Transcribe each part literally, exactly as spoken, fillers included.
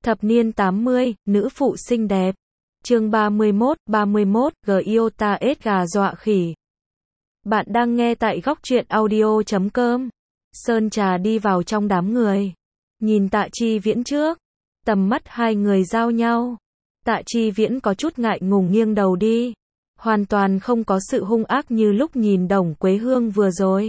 Thập niên tám mươi, nữ phụ xinh đẹp. Chương ba mươi mốt, ba mươi mốt, Giota ết gà dọa khỉ. Bạn đang nghe tại góc truyện audio chấm com. Sơn Trà đi vào trong đám người. Nhìn Tạ Chi Viễn trước. Tầm mắt hai người giao nhau. Tạ Chi Viễn có chút ngại ngùng nghiêng đầu đi. Hoàn toàn không có sự hung ác như lúc nhìn Đồng Quế Hương vừa rồi.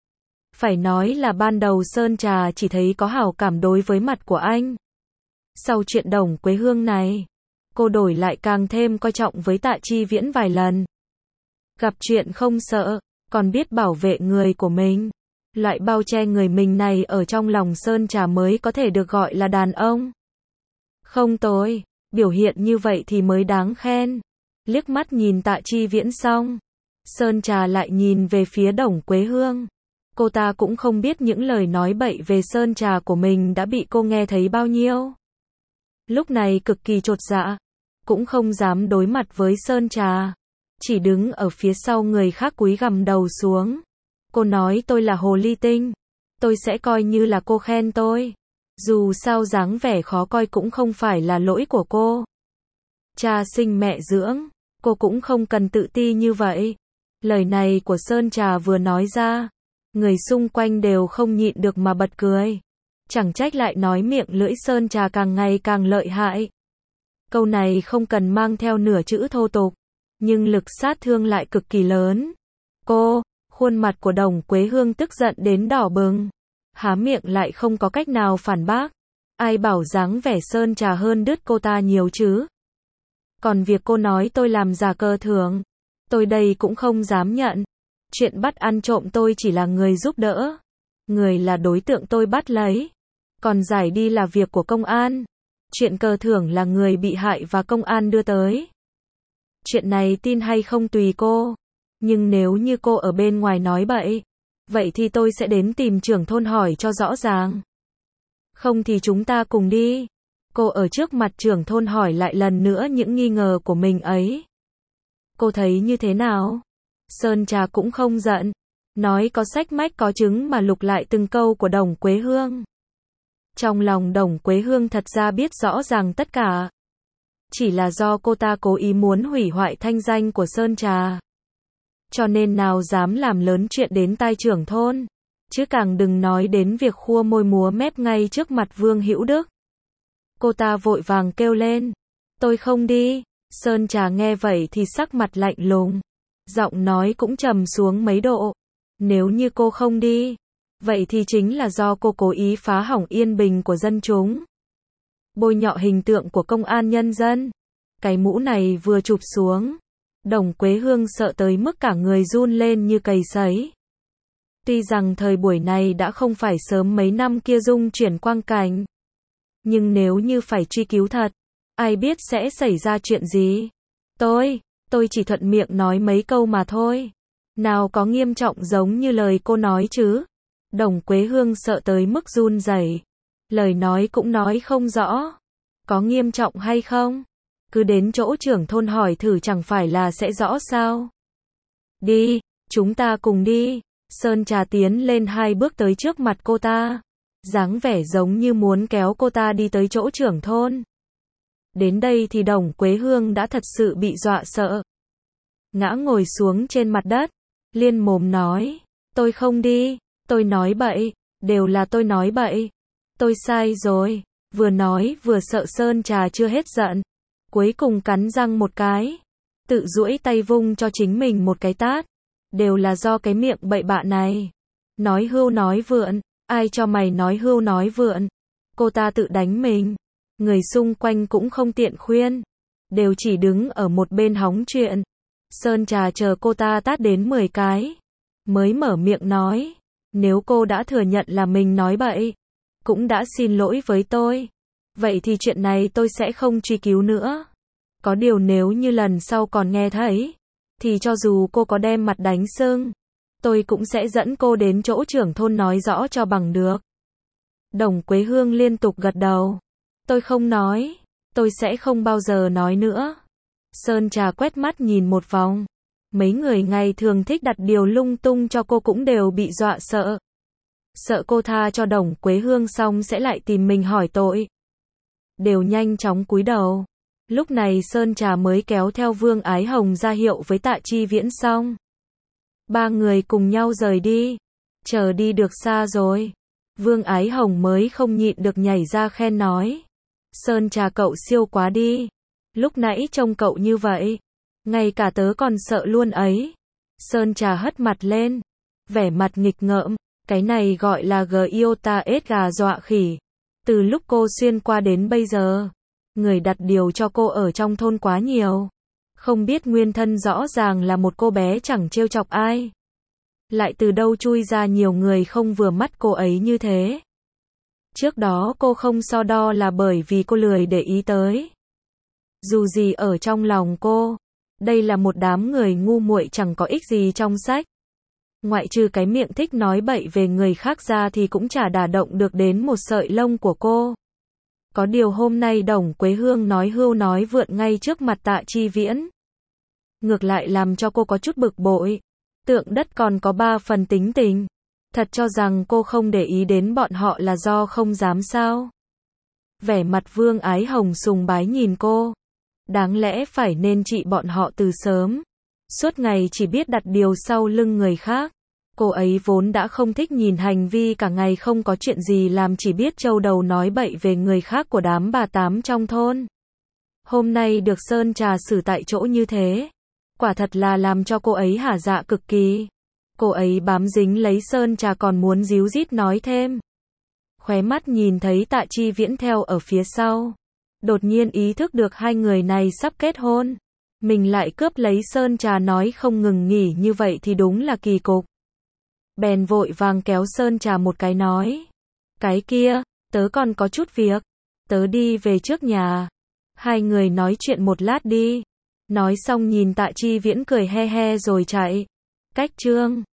Phải nói là ban đầu Sơn Trà chỉ thấy có hảo cảm đối với mặt của anh. Sau chuyện Đồng Quế Hương này, cô đổi lại càng thêm coi trọng với Tạ Chi Viễn vài lần. Gặp chuyện không sợ, còn biết bảo vệ người của mình. Loại bao che người mình này ở trong lòng Sơn Trà mới có thể được gọi là đàn ông. Không tồi, biểu hiện như vậy thì mới đáng khen. Liếc mắt nhìn Tạ Chi Viễn xong, Sơn Trà lại nhìn về phía Đồng Quế Hương. Cô ta cũng không biết những lời nói bậy về Sơn Trà của mình đã bị cô nghe thấy bao nhiêu. Lúc này cực kỳ chột dạ, cũng không dám đối mặt với Sơn Trà, chỉ đứng ở phía sau người khác cúi gằm đầu xuống. Cô nói tôi là hồ ly tinh, tôi sẽ coi như là cô khen tôi. Dù sao dáng vẻ khó coi cũng không phải là lỗi của cô. Cha sinh mẹ dưỡng, cô cũng không cần tự ti như vậy. Lời này của Sơn Trà vừa nói ra, người xung quanh đều không nhịn được mà bật cười. Chẳng trách lại nói miệng lưỡi Sơn Trà càng ngày càng lợi hại. Câu này không cần mang theo nửa chữ thô tục, nhưng lực sát thương lại cực kỳ lớn. Cô, khuôn mặt của Đồng Quế Hương tức giận đến đỏ bừng, há miệng lại không có cách nào phản bác. Ai bảo dáng vẻ Sơn Trà hơn đứt cô ta nhiều chứ. Còn việc cô nói tôi làm giả cờ thưởng, tôi đây cũng không dám nhận. Chuyện bắt ăn trộm tôi chỉ là người giúp đỡ. Người là đối tượng tôi bắt lấy. Còn giải đi là việc của công an. Chuyện cờ thưởng là người bị hại và công an đưa tới. Chuyện này tin hay không tùy cô. Nhưng nếu như cô ở bên ngoài nói bậy, vậy thì tôi sẽ đến tìm trưởng thôn hỏi cho rõ ràng. Không thì chúng ta cùng đi. Cô ở trước mặt trưởng thôn hỏi lại lần nữa những nghi ngờ của mình ấy. Cô thấy như thế nào? Sơn Trà cũng không giận. Nói có sách mách có chứng mà lục lại từng câu của Đồng Quế Hương. Trong lòng Đồng Quế Hương thật ra biết rõ ràng tất cả. Chỉ là do cô ta cố ý muốn hủy hoại thanh danh của Sơn Trà. Cho nên nào dám làm lớn chuyện đến tai trưởng thôn. Chứ càng đừng nói đến việc khua môi múa mép ngay trước mặt Vương Hữu Đức. Cô ta vội vàng kêu lên. Tôi không đi. Sơn Trà nghe vậy thì sắc mặt lạnh lùng. Giọng nói cũng trầm xuống mấy độ. Nếu như cô không đi, vậy thì chính là do cô cố ý phá hỏng yên bình của dân chúng. Bôi nhọ hình tượng của công an nhân dân. Cái mũ này vừa chụp xuống, Đồng Quế Hương sợ tới mức cả người run lên như cầy sấy. Tuy rằng thời buổi này đã không phải sớm mấy năm kia dung chuyển quang cảnh. Nhưng nếu như phải truy cứu thật, ai biết sẽ xảy ra chuyện gì. Tôi, tôi chỉ thuận miệng nói mấy câu mà thôi. Nào có nghiêm trọng giống như lời cô nói chứ. Đồng Quế Hương sợ tới mức run rẩy. Lời nói cũng nói không rõ. Có nghiêm trọng hay không? Cứ đến chỗ trưởng thôn hỏi thử chẳng phải là sẽ rõ sao? Đi, chúng ta cùng đi. Sơn Trà tiến lên hai bước tới trước mặt cô ta. Dáng vẻ giống như muốn kéo cô ta đi tới chỗ trưởng thôn. Đến đây thì Đồng Quế Hương đã thật sự bị dọa sợ. Ngã ngồi xuống trên mặt đất. Liên mồm nói. Tôi không đi. Tôi nói bậy. Đều là tôi nói bậy. Tôi sai rồi. Vừa nói vừa sợ Sơn Trà chưa hết giận. Cuối cùng cắn răng một cái. Tự duỗi tay vung cho chính mình một cái tát. Đều là do cái miệng bậy bạ này. Nói hưu nói vượn. Ai cho mày nói hưu nói vượn. Cô ta tự đánh mình. Người xung quanh cũng không tiện khuyên. Đều chỉ đứng ở một bên hóng chuyện. Sơn Trà chờ cô ta tát đến mười cái. Mới mở miệng nói. Nếu cô đã thừa nhận là mình nói bậy. Cũng đã xin lỗi với tôi. Vậy thì chuyện này tôi sẽ không truy cứu nữa. Có điều nếu như lần sau còn nghe thấy. Thì cho dù cô có đem mặt đánh sưng. Tôi cũng sẽ dẫn cô đến chỗ trưởng thôn nói rõ cho bằng được. Đồng Quế Hương liên tục gật đầu. Tôi không nói. Tôi sẽ không bao giờ nói nữa. Sơn Trà quét mắt nhìn một vòng. Mấy người ngày thường thích đặt điều lung tung cho cô cũng đều bị dọa sợ. Sợ cô tha cho Đồng Quế Hương xong sẽ lại tìm mình hỏi tội. đều nhanh chóng cúi đầu. Lúc này Sơn Trà mới kéo theo Vương Ái Hồng ra hiệu với Tạ Chi Viễn xong. Ba người cùng nhau rời đi. Chờ đi được xa rồi. Vương Ái Hồng mới không nhịn được nhảy ra khen nói. Sơn Trà cậu siêu quá đi. Lúc nãy trông cậu như vậy. Ngay cả tớ còn sợ luôn ấy. Sơn Trà hất mặt lên. Vẻ mặt nghịch ngợm. Cái này gọi là Giota ết gà dọa khỉ. Từ lúc cô xuyên qua đến bây giờ. Người đặt điều cho cô ở trong thôn quá nhiều. Không biết nguyên thân rõ ràng là một cô bé chẳng trêu chọc ai. Lại từ đâu chui ra nhiều người không vừa mắt cô ấy như thế. Trước đó cô không so đo là bởi vì cô lười để ý tới. Dù gì ở trong lòng cô, đây là một đám người ngu muội chẳng có ích gì trong sách. Ngoại trừ cái miệng thích nói bậy về người khác ra thì cũng chả đả động được đến một sợi lông của cô. Có điều hôm nay Đồng Quế Hương nói hưu nói vượn ngay trước mặt Tạ Chi Viễn. Ngược lại làm cho cô có chút bực bội. Tượng đất còn có ba phần tính tình. Thật cho rằng cô không để ý đến bọn họ là do không dám sao. Vẻ mặt Vương Ái Hồng sùng bái nhìn cô. Đáng lẽ phải nên trị bọn họ từ sớm. Suốt ngày chỉ biết đặt điều sau lưng người khác. Cô ấy vốn đã không thích nhìn hành vi cả ngày không có chuyện gì làm chỉ biết trâu đầu nói bậy về người khác của đám bà tám trong thôn. Hôm nay được Sơn Trà xử tại chỗ như thế. Quả thật là làm cho cô ấy hả dạ cực kỳ. Cô ấy bám dính lấy Sơn Trà còn muốn díu dít nói thêm. Khóe mắt nhìn thấy Tạ Chi Viễn theo ở phía sau. Đột nhiên ý thức được hai người này sắp kết hôn. Mình lại cướp lấy Sơn Trà nói không ngừng nghỉ như vậy thì đúng là kỳ cục. Bèn vội vàng kéo Sơn Trà một cái nói. Cái kia, tớ còn có chút việc. Tớ đi về trước nhà. Hai người nói chuyện một lát đi. Nói xong nhìn Tạ Chi Viễn cười he he rồi chạy. Cách chương